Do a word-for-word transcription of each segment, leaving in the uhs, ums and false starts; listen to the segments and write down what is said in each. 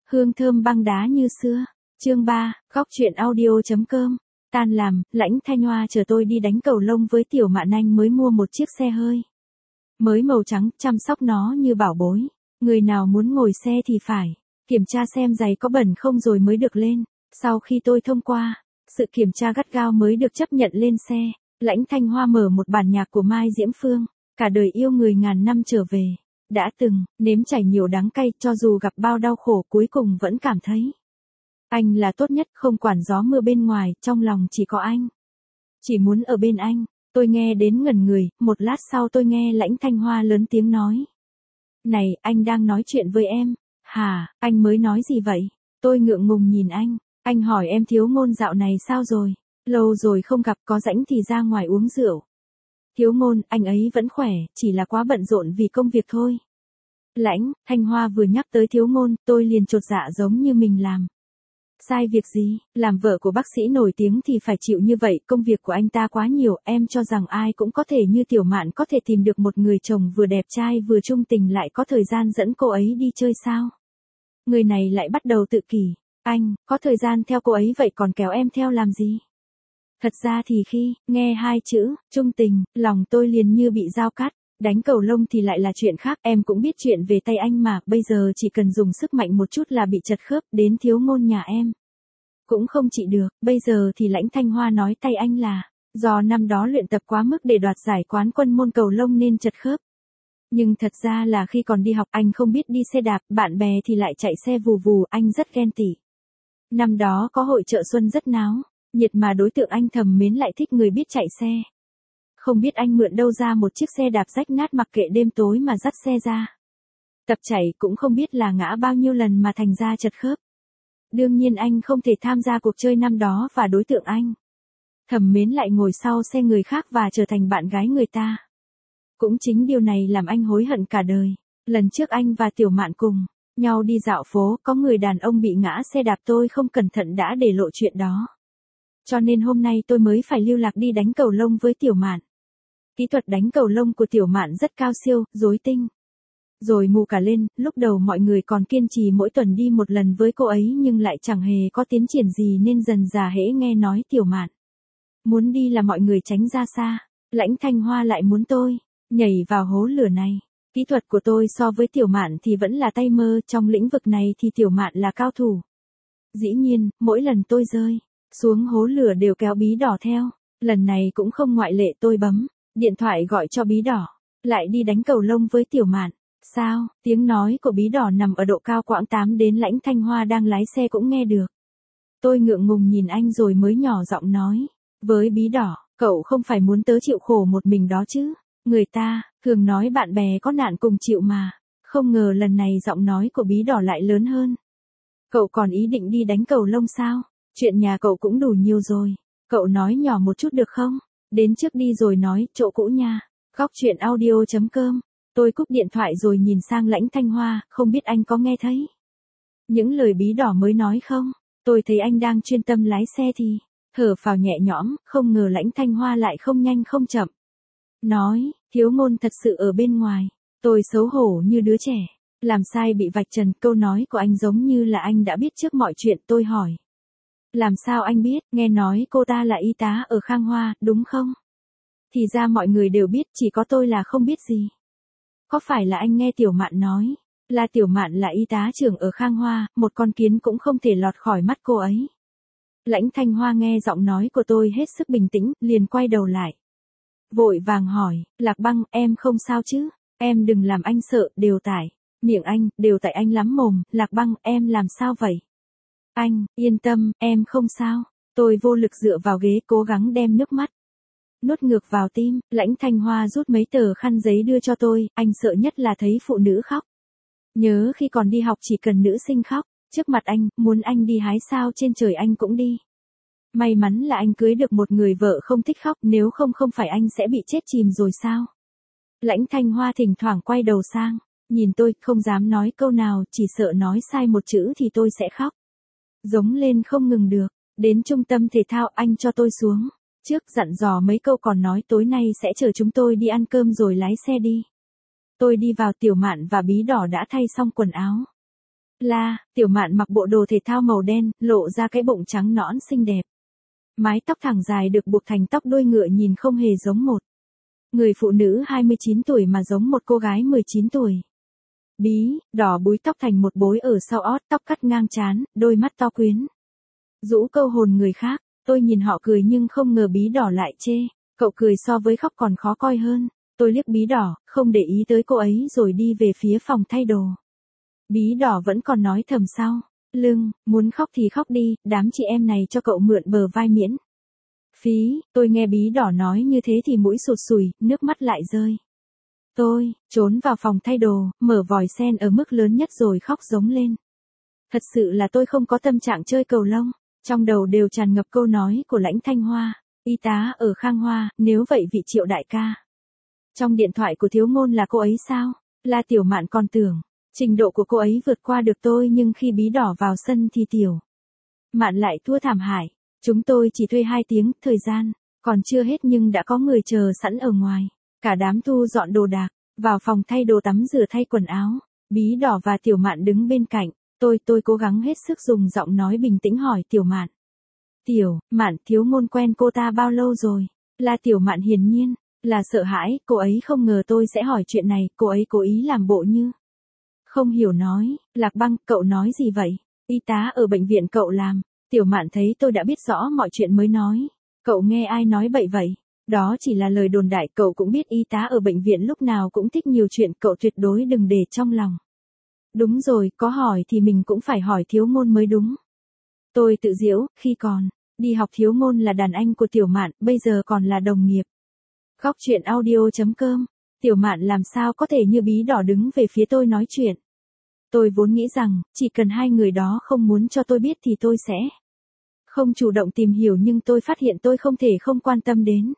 hương thơm băng đá như xưa. Chương ba, góc truyện audio.com. Tan làm, Lãnh Thanh Hoa chờ tôi đi đánh cầu lông với Tiểu Mạn Anh mới mua một chiếc xe hơi. Mới màu trắng, chăm sóc nó như bảo bối. Người nào muốn ngồi xe thì phải kiểm tra xem giày có bẩn không rồi mới được lên. Sau khi tôi thông qua sự kiểm tra gắt gao mới được chấp nhận lên xe. Lãnh Thanh Hoa mở một bản nhạc của Mai Diễm Phương, cả đời yêu người ngàn năm trở về. Đã từng nếm trải nhiều đắng cay, cho dù gặp bao đau khổ cuối cùng vẫn cảm thấy anh là tốt nhất, không quản gió mưa bên ngoài, trong lòng chỉ có anh. Chỉ muốn ở bên anh. Tôi nghe đến ngẩn người, một lát sau tôi nghe Lãnh Thanh Hoa lớn tiếng nói. Này, anh đang nói chuyện với em. Hả, anh mới nói gì vậy? Tôi ngượng ngùng nhìn anh. Anh hỏi em Thiếu Ngôn dạo này sao rồi? Lâu rồi không gặp, có rảnh thì ra ngoài uống rượu. Thiếu Ngôn, anh ấy vẫn khỏe, chỉ là quá bận rộn vì công việc thôi. Lãnh Thanh Hoa vừa nhắc tới Thiếu Ngôn, tôi liền chột dạ giống như mình làm sai việc gì. Làm vợ của bác sĩ nổi tiếng thì phải chịu như vậy, công việc của anh ta quá nhiều. Em cho rằng ai cũng có thể như Tiểu Mạn có thể tìm được một người chồng vừa đẹp trai vừa trung tình lại có thời gian dẫn cô ấy đi chơi sao? Người này lại bắt đầu tự kỷ. Anh có thời gian theo cô ấy vậy còn kéo em theo làm gì? Thật ra thì khi nghe hai chữ trung tình, lòng tôi liền như bị dao cắt. Đánh cầu lông thì lại là chuyện khác, em cũng biết chuyện về tay anh mà, bây giờ chỉ cần dùng sức mạnh một chút là bị chật khớp, đến Thiếu Ngôn nhà em cũng không trị được. Bây giờ thì Lãnh Thanh Hoa nói tay anh là do năm đó luyện tập quá mức để đoạt giải quán quân môn cầu lông nên chật khớp. Nhưng thật ra là khi còn đi học anh không biết đi xe đạp, bạn bè thì lại chạy xe vù vù, anh rất ghen tị. Năm đó có hội chợ xuân rất náo nhiệt mà đối tượng anh thầm mến lại thích người biết chạy xe. Không biết anh mượn đâu ra một chiếc xe đạp rách nát, mặc kệ đêm tối mà dắt xe ra tập chạy, cũng không biết là ngã bao nhiêu lần mà thành ra chật khớp. Đương nhiên anh không thể tham gia cuộc chơi năm đó và đối tượng anh thầm mến lại ngồi sau xe người khác và trở thành bạn gái người ta. Cũng chính điều này làm anh hối hận cả đời. Lần trước anh và Tiểu Mạn cùng nhau đi dạo phố, có người đàn ông bị ngã xe đạp, tôi không cẩn thận đã để lộ chuyện đó. Cho nên hôm nay tôi mới phải lưu lạc đi đánh cầu lông với Tiểu Mạn. Kỹ thuật đánh cầu lông của Tiểu Mạn rất cao siêu, rối tinh rồi mù cả lên. Lúc đầu mọi người còn kiên trì mỗi tuần đi một lần với cô ấy nhưng lại chẳng hề có tiến triển gì, nên dần dà hễ nghe nói Tiểu Mạn muốn đi là mọi người tránh ra xa. Lãnh Thanh Hoa lại muốn tôi nhảy vào hố lửa này. Kỹ thuật của tôi so với Tiểu Mạn thì vẫn là tay mơ, trong lĩnh vực này thì Tiểu Mạn là cao thủ. Dĩ nhiên, mỗi lần tôi rơi xuống hố lửa đều kéo Bí Đỏ theo. Lần này cũng không ngoại lệ, tôi bấm điện thoại gọi cho Bí Đỏ, lại đi đánh cầu lông với Tiểu Mạn. Sao? Tiếng nói của Bí Đỏ nằm ở độ cao quãng tám đến Lãnh Thanh Hoa đang lái xe cũng nghe được. Tôi ngượng ngùng nhìn anh rồi mới nhỏ giọng nói với Bí Đỏ, cậu không phải muốn tớ chịu khổ một mình đó chứ? Người ta thường nói bạn bè có nạn cùng chịu mà. Không ngờ lần này giọng nói của Bí Đỏ lại lớn hơn. Cậu còn ý định đi đánh cầu lông sao? Chuyện nhà cậu cũng đủ nhiều rồi. Cậu nói nhỏ một chút được không? Đến trước đi rồi nói, chỗ cũ nha. Góc truyện audio.com. Tôi cúp điện thoại rồi nhìn sang Lãnh Thanh Hoa, không biết anh có nghe thấy những lời Bí Đỏ mới nói không? Tôi thấy anh đang chuyên tâm lái xe thì thở phào nhẹ nhõm, không ngờ Lãnh Thanh Hoa lại không nhanh không chậm nói, Thiếu Ngôn thật sự ở bên ngoài. Tôi xấu hổ như đứa trẻ làm sai bị vạch trần. Câu nói của anh giống như là anh đã biết trước mọi chuyện. Tôi hỏi, làm sao anh biết? Nghe nói cô ta là y tá ở Khang Hoa, đúng không? Thì ra mọi người đều biết, chỉ có tôi là không biết gì. Có phải là anh nghe Tiểu Mạn nói là Tiểu Mạn là y tá trưởng ở Khang Hoa, một con kiến cũng không thể lọt khỏi mắt cô ấy? Lãnh Thanh Hoa nghe giọng nói của tôi hết sức bình tĩnh, liền quay đầu lại vội vàng hỏi, Lạc Băng, em không sao chứ? Em đừng làm anh sợ, đều tại miệng anh, đều tại anh lắm mồm. Lạc Băng, em làm sao vậy? Anh, yên tâm, em không sao. Tôi vô lực dựa vào ghế, cố gắng đem nước mắt nuốt ngược vào tim. Lãnh Thanh Hoa rút mấy tờ khăn giấy đưa cho tôi, anh sợ nhất là thấy phụ nữ khóc. Nhớ khi còn đi học chỉ cần nữ sinh khóc trước mặt anh, muốn anh đi hái sao trên trời anh cũng đi. May mắn là anh cưới được một người vợ không thích khóc, nếu không không phải anh sẽ bị chết chìm rồi sao? Lãnh Thanh Hoa thỉnh thoảng quay đầu sang nhìn tôi, không dám nói câu nào, chỉ sợ nói sai một chữ thì tôi sẽ khóc giống lên không ngừng được. Đến trung tâm thể thao, anh cho tôi xuống trước, dặn dò mấy câu còn nói tối nay sẽ chở chúng tôi đi ăn cơm rồi lái xe đi. Tôi đi vào, Tiểu Mạn và Bí Đỏ đã thay xong quần áo La, Tiểu Mạn mặc bộ đồ thể thao màu đen, lộ ra cái bụng trắng nõn xinh đẹp. Mái tóc thẳng dài được buộc thành tóc đuôi ngựa nhìn không hề giống một người phụ nữ hai mươi chín tuổi mà giống một cô gái mười chín tuổi. Bí, đỏ búi tóc thành một bối ở sau ót, tóc cắt ngang trán, đôi mắt to quyến rũ câu hồn người khác. Tôi nhìn họ cười nhưng không ngờ Bí đỏ lại chê. Cậu cười so với khóc còn khó coi hơn. Tôi liếc Bí đỏ, không để ý tới cô ấy rồi đi về phía phòng thay đồ. Bí đỏ vẫn còn nói thầm sau lưng, muốn khóc thì khóc đi, đám chị em này cho cậu mượn bờ vai miễn phí. Tôi nghe Bí đỏ nói như thế thì mũi sụt sùi, nước mắt lại rơi. Tôi trốn vào phòng thay đồ, mở vòi sen ở mức lớn nhất rồi khóc giống lên. Thật sự là tôi không có tâm trạng chơi cầu lông. Trong đầu đều tràn ngập câu nói của Lãnh Thanh Hoa, y tá ở Khang Hoa, nếu vậy vị Triệu đại ca. Trong điện thoại của Thiếu Ngôn là cô ấy sao? La Tiểu Mạn còn tưởng trình độ của cô ấy vượt qua được tôi, nhưng khi Bí đỏ vào sân thì Tiểu Mạn lại thua thảm hại. Chúng tôi chỉ thuê hai tiếng, thời gian còn chưa hết nhưng đã có người chờ sẵn ở ngoài. Cả đám thu dọn đồ đạc, vào phòng thay đồ tắm rửa thay quần áo. Bí đỏ và Tiểu Mạn đứng bên cạnh. Tôi tôi cố gắng hết sức dùng giọng nói bình tĩnh hỏi Tiểu Mạn. Tiểu Mạn, Thiếu Ngôn quen cô ta bao lâu rồi? La Tiểu Mạn hiển nhiên là sợ hãi, cô ấy không ngờ tôi sẽ hỏi chuyện này, cô ấy cố ý làm bộ như không hiểu nói. Lạc Băng, cậu nói gì vậy? Y tá ở bệnh viện cậu làm. Tiểu Mạn thấy tôi đã biết rõ mọi chuyện mới nói. Cậu nghe ai nói bậy vậy? Đó chỉ là lời đồn đại, cậu cũng biết y tá ở bệnh viện lúc nào cũng thích nhiều chuyện, cậu tuyệt đối đừng để trong lòng. Đúng rồi, có hỏi thì mình cũng phải hỏi Thiếu Ngôn mới đúng. Tôi tự giễu, khi còn đi học Thiếu Ngôn là đàn anh của Tiểu Mạn, bây giờ còn là đồng nghiệp. Góc chuyện audio chấm com. Tiểu Mạn làm sao có thể như Bí đỏ đứng về phía tôi nói chuyện. Tôi vốn nghĩ rằng, chỉ cần hai người đó không muốn cho tôi biết thì tôi sẽ không chủ động tìm hiểu, nhưng tôi phát hiện tôi không thể không quan tâm đến.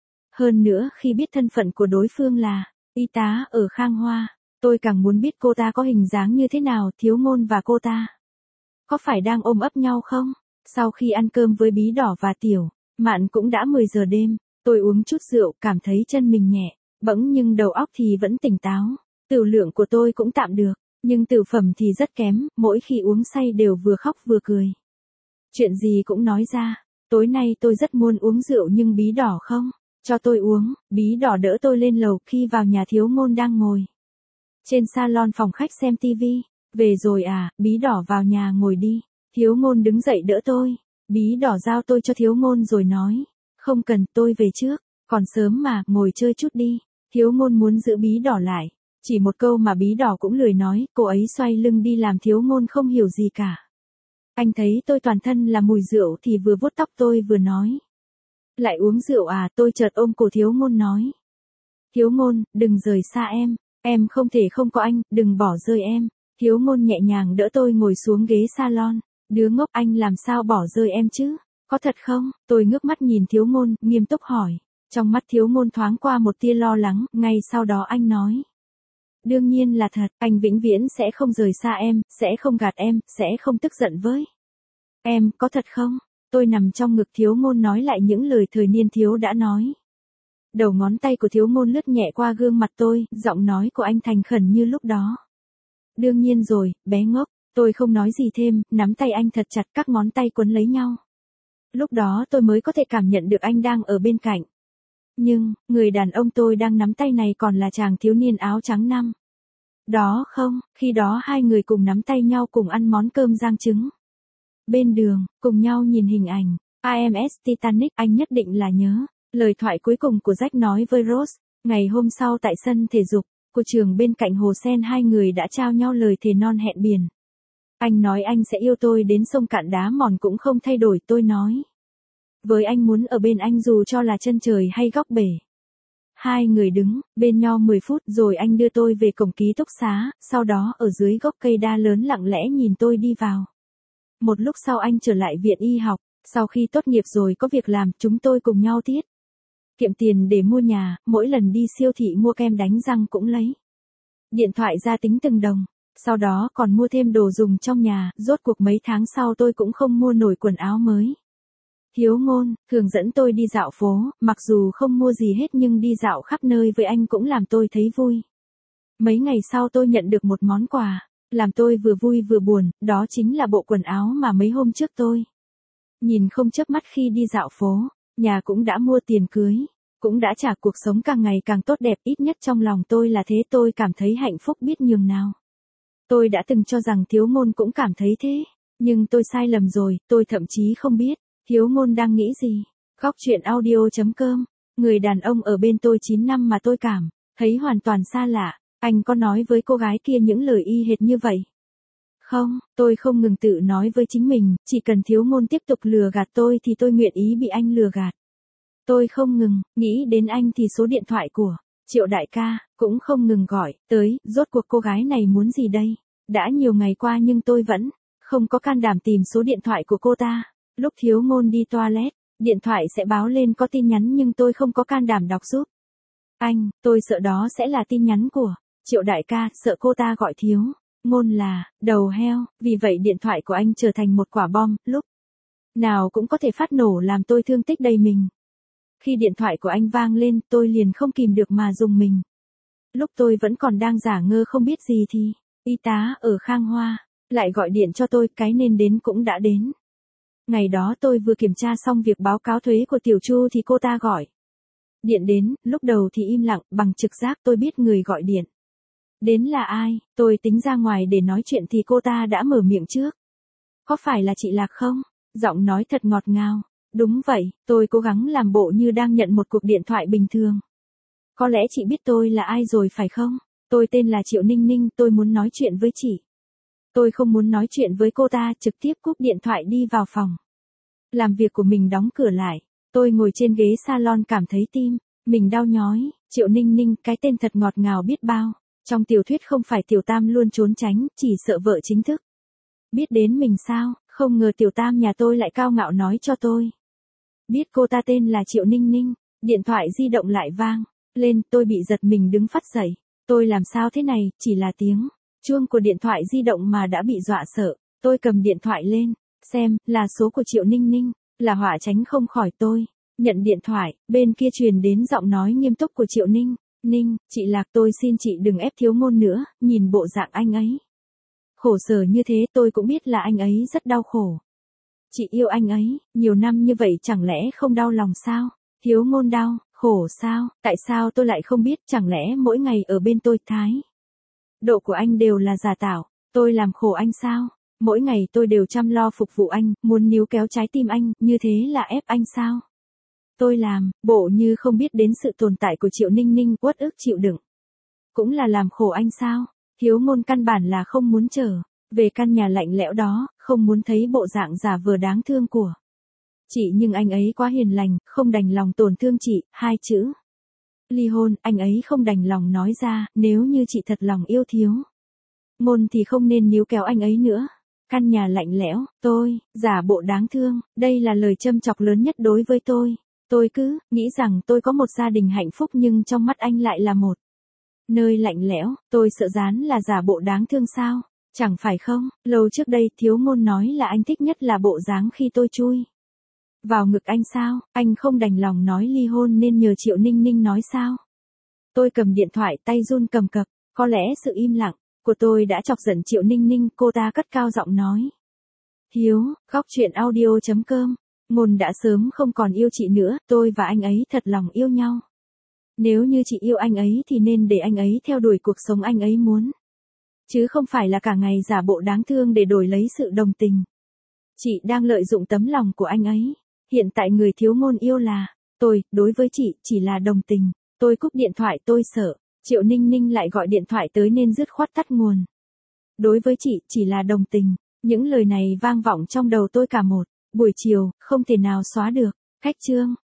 Hơn nữa, khi biết thân phận của đối phương là y tá ở Khang Hoa, tôi càng muốn biết cô ta có hình dáng như thế nào. Thiếu Ngôn và cô ta có phải đang ôm ấp nhau không? Sau khi ăn cơm với Bí đỏ và Tiểu Mạn cũng đã mười giờ đêm. Tôi uống chút rượu, cảm thấy chân mình nhẹ bẫng nhưng đầu óc thì vẫn tỉnh táo. Tửu lượng của tôi cũng tạm được, nhưng tửu phẩm thì rất kém, mỗi khi uống say đều vừa khóc vừa cười. Chuyện gì cũng nói ra. Tối nay tôi rất muốn uống rượu nhưng Bí đỏ không cho tôi uống. Bí đỏ đỡ tôi lên lầu, khi vào nhà Thiếu Ngôn đang ngồi trên salon phòng khách xem tivi. Về rồi à? Bí đỏ vào nhà ngồi đi. Thiếu Ngôn đứng dậy đỡ tôi. Bí đỏ giao tôi cho Thiếu Ngôn rồi nói. Không cần, tôi về trước. Còn sớm mà, ngồi chơi chút đi. Thiếu Ngôn muốn giữ Bí đỏ lại. Chỉ một câu mà Bí đỏ cũng lười nói, cô ấy xoay lưng đi làm. Thiếu Ngôn không hiểu gì cả. Anh thấy tôi toàn thân là mùi rượu thì vừa vuốt tóc tôi vừa nói. Lại uống rượu à? Tôi chợt ôm cổ Thiếu Ngôn nói. Thiếu Ngôn, đừng rời xa em. Em không thể không có anh, đừng bỏ rơi em. Thiếu Ngôn nhẹ nhàng đỡ tôi ngồi xuống ghế salon. Đứa ngốc, anh làm sao bỏ rơi em chứ? Có thật không? Tôi ngước mắt nhìn Thiếu Ngôn, nghiêm túc hỏi. Trong mắt Thiếu Ngôn thoáng qua một tia lo lắng, ngay sau đó anh nói. Đương nhiên là thật, anh vĩnh viễn sẽ không rời xa em, sẽ không gạt em, sẽ không tức giận với em, có thật không? Tôi nằm trong ngực Thiếu Ngôn nói lại những lời thời niên thiếu đã nói. Đầu ngón tay của Thiếu Ngôn lướt nhẹ qua gương mặt tôi, giọng nói của anh thành khẩn như lúc đó. Đương nhiên rồi, bé ngốc. Tôi không nói gì thêm, nắm tay anh thật chặt, các ngón tay quấn lấy nhau. Lúc đó tôi mới có thể cảm nhận được anh đang ở bên cạnh. Nhưng, người đàn ông tôi đang nắm tay này còn là chàng thiếu niên áo trắng năm đó không? Khi đó hai người cùng nắm tay nhau cùng ăn món cơm rang trứng. Bên đường, cùng nhau nhìn hình ảnh i em ét Titanic, anh nhất định là nhớ lời thoại cuối cùng của Jack nói với Rose. Ngày hôm sau tại sân thể dục của trường bên cạnh hồ sen, hai người đã trao nhau lời thề non hẹn biển. Anh nói anh sẽ yêu tôi đến sông cạn đá mòn cũng không thay đổi. Tôi nói với anh muốn ở bên anh dù cho là chân trời hay góc bể. Hai người đứng bên nhau mười phút rồi anh đưa tôi về cổng ký túc xá, sau đó ở dưới gốc cây đa lớn lặng lẽ nhìn tôi đi vào. Một lúc sau anh trở lại viện y học. Sau khi tốt nghiệp rồi có việc làm, chúng tôi cùng nhau tiết kiệm tiền để mua nhà, mỗi lần đi siêu thị mua kem đánh răng cũng lấy điện thoại ra tính từng đồng. Sau đó còn mua thêm đồ dùng trong nhà, rốt cuộc mấy tháng sau tôi cũng không mua nổi quần áo mới. Thiếu Ngôn thường dẫn tôi đi dạo phố, mặc dù không mua gì hết nhưng đi dạo khắp nơi với anh cũng làm tôi thấy vui. Mấy ngày sau tôi nhận được một món quà. Làm tôi vừa vui vừa buồn, đó chính là bộ quần áo mà mấy hôm trước tôi nhìn không chớp mắt khi đi dạo phố, nhà cũng đã mua tiền cưới, cũng đã trả cuộc sống càng ngày càng tốt đẹp, ít nhất trong lòng tôi là thế, tôi cảm thấy hạnh phúc biết nhường nào. Tôi đã từng cho rằng Thiếu Ngôn cũng cảm thấy thế, nhưng tôi sai lầm rồi, tôi thậm chí không biết Thiếu Ngôn đang nghĩ gì. Góc truyện audio chấm com, người đàn ông ở bên tôi chín năm mà tôi cảm thấy hoàn toàn xa lạ, anh có nói với cô gái kia những lời y hệt như vậy? Không, tôi không ngừng tự nói với chính mình, chỉ cần Thiếu Ngôn tiếp tục lừa gạt tôi thì tôi nguyện ý bị anh lừa gạt. Tôi không ngừng nghĩ đến anh thì số điện thoại của Triệu đại ca cũng không ngừng gọi tới, rốt cuộc cô gái này muốn gì đây? Đã nhiều ngày qua nhưng tôi vẫn không có can đảm tìm số điện thoại của cô ta. Lúc Thiếu Ngôn đi toilet, điện thoại sẽ báo lên có tin nhắn nhưng tôi không có can đảm đọc giúp anh, tôi sợ đó sẽ là tin nhắn của Triệu đại ca, sợ cô ta gọi Thiếu Ngôn là đầu heo, vì vậy điện thoại của anh trở thành một quả bom, lúc nào cũng có thể phát nổ làm tôi thương tích đầy mình. Khi điện thoại của anh vang lên, tôi liền không kìm được mà rùng mình. Lúc tôi vẫn còn đang giả ngơ không biết gì thì y tá ở Khang Hoa lại gọi điện cho tôi, cái nên đến cũng đã đến. Ngày đó tôi vừa kiểm tra xong việc báo cáo thuế của Tiểu Chu thì cô ta gọi điện đến, lúc đầu thì im lặng, bằng trực giác tôi biết người gọi điện đến là ai, tôi tính ra ngoài để nói chuyện thì cô ta đã mở miệng trước. Có phải là chị Lạc không? Giọng nói thật ngọt ngào. Đúng vậy, tôi cố gắng làm bộ như đang nhận một cuộc điện thoại bình thường. Có lẽ chị biết tôi là ai rồi phải không? Tôi tên là Triệu Ninh Ninh, tôi muốn nói chuyện với chị. Tôi không muốn nói chuyện với cô ta, trực tiếp cúp điện thoại đi vào phòng làm việc của mình, đóng cửa lại. Tôi ngồi trên ghế salon cảm thấy tim mình đau nhói. Triệu Ninh Ninh, cái tên thật ngọt ngào biết bao. Trong tiểu thuyết không phải Tiểu Tam luôn trốn tránh, chỉ sợ vợ chính thức biết đến mình sao? Không ngờ Tiểu Tam nhà tôi lại cao ngạo nói cho tôi biết cô ta tên là Triệu Ninh Ninh. Điện thoại di động lại vang lên, tôi bị giật mình đứng phắt dậy. Tôi làm sao thế này, chỉ là tiếng chuông của điện thoại di động mà đã bị dọa sợ. Tôi cầm điện thoại lên, xem, là số của Triệu Ninh Ninh, là họa tránh không khỏi. Tôi nhận điện thoại, bên kia truyền đến giọng nói nghiêm túc của Triệu Ninh Ninh, chị Lạc, tôi xin chị đừng ép Thiếu Ngôn nữa, nhìn bộ dạng anh ấy khổ sở như thế, tôi cũng biết là anh ấy rất đau khổ. Chị yêu anh ấy, nhiều năm như vậy chẳng lẽ không đau lòng sao? Thiếu Ngôn đau, khổ sao? Tại sao tôi lại không biết, chẳng lẽ mỗi ngày ở bên tôi, thái độ của anh đều là giả tạo, tôi làm khổ anh sao? Mỗi ngày tôi đều chăm lo phục vụ anh, muốn níu kéo trái tim anh, như thế là ép anh sao? Tôi làm bộ như không biết đến sự tồn tại của Triệu Ninh Ninh, uất ức chịu đựng. Cũng là làm khổ anh sao? Thiếu Ngôn căn bản là không muốn trở về căn nhà lạnh lẽo đó, không muốn thấy bộ dạng giả vờ đáng thương của chị, nhưng anh ấy quá hiền lành, không đành lòng tổn thương chị. Hai chữ ly hôn, anh ấy không đành lòng nói ra, nếu như chị thật lòng yêu Thiếu Ngôn thì không nên níu kéo anh ấy nữa. Căn nhà lạnh lẽo, tôi giả bộ đáng thương, đây là lời châm chọc lớn nhất đối với tôi. Tôi cứ nghĩ rằng tôi có một gia đình hạnh phúc nhưng trong mắt anh lại là một nơi lạnh lẽo. Tôi sợ Gián là giả bộ đáng thương sao? Chẳng phải không? Lâu trước đây Thiếu Ngôn nói là anh thích nhất là bộ dáng khi tôi chui vào ngực anh sao? Anh không đành lòng nói ly hôn nên nhờ Triệu Ninh Ninh nói sao? Tôi cầm điện thoại, tay run cầm cập. Có lẽ sự im lặng của tôi đã chọc giận Triệu Ninh Ninh, cô ta cất cao giọng nói. Hiếu, góc truyện audio chấm com. Ngôn đã sớm không còn yêu chị nữa, tôi và anh ấy thật lòng yêu nhau. Nếu như chị yêu anh ấy thì nên để anh ấy theo đuổi cuộc sống anh ấy muốn. Chứ không phải là cả ngày giả bộ đáng thương để đổi lấy sự đồng tình. Chị đang lợi dụng tấm lòng của anh ấy. Hiện tại người Thiếu Ngôn yêu là tôi, đối với chị, chỉ là đồng tình. Tôi cúp điện thoại, tôi sợ Triệu Ninh Ninh lại gọi điện thoại tới nên dứt khoát tắt nguồn. Đối với chị, chỉ là đồng tình. Những lời này vang vọng trong đầu tôi cả một buổi chiều, không thể nào xóa được. Khách chương.